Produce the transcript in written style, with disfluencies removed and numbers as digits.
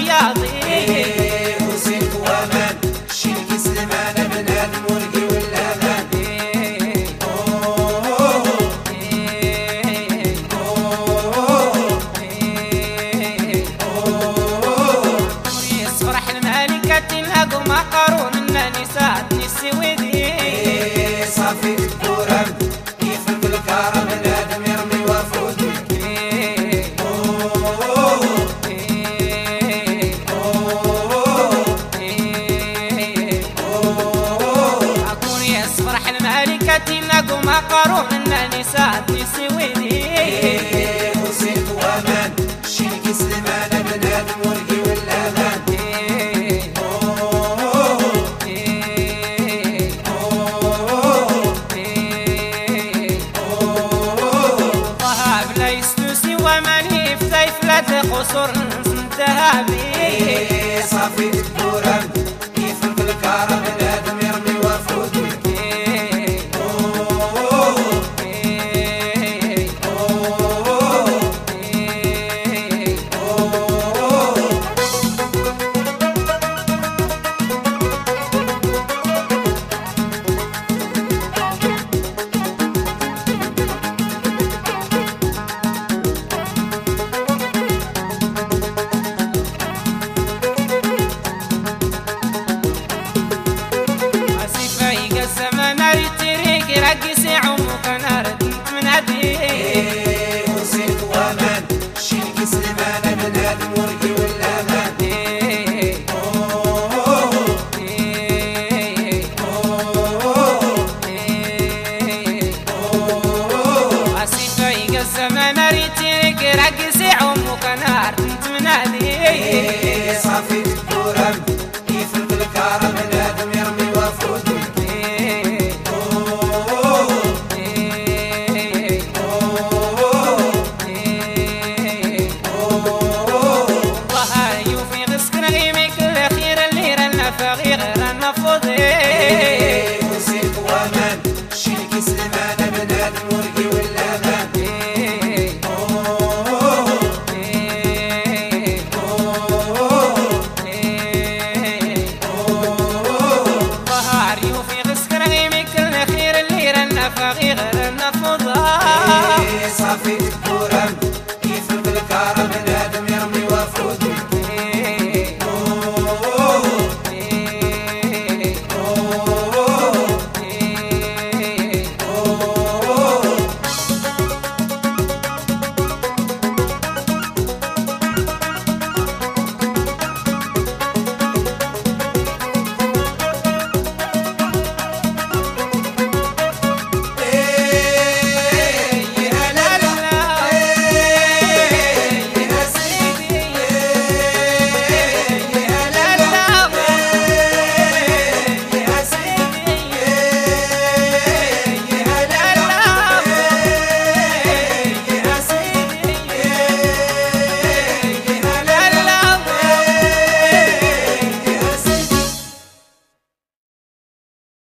رياضي وسيف وامان شيلك سليمان بنادم ورقي والامان فرح الملكة الهجو ما قارون النساء السويدي صافي الكرم يفرق الكرم بنادم يرمي وفودي أكون يسفرح الملكة الهجو ما قارون النساء السويدي وسيف وامان شيلك سليمان بنادم ورقي والامان قصر ذهبي صافي الكرم يفرق الكرم بنادم يرمي وفودي رقصي عمك نار من هدي وسيف وامان شيلك سليمان بنادم ورقي والامان عسيفة الزمان ريتيك رقصي عمك نار من هدي صافي الكرم يفرق الكرم بنادم يرمي وفودي وسيف وامان شيلك سليمان بنادم ورقي والامان ظهر يوفي غسكر غيمك الأخير اللي رنا فغير النفضة صافي الكرم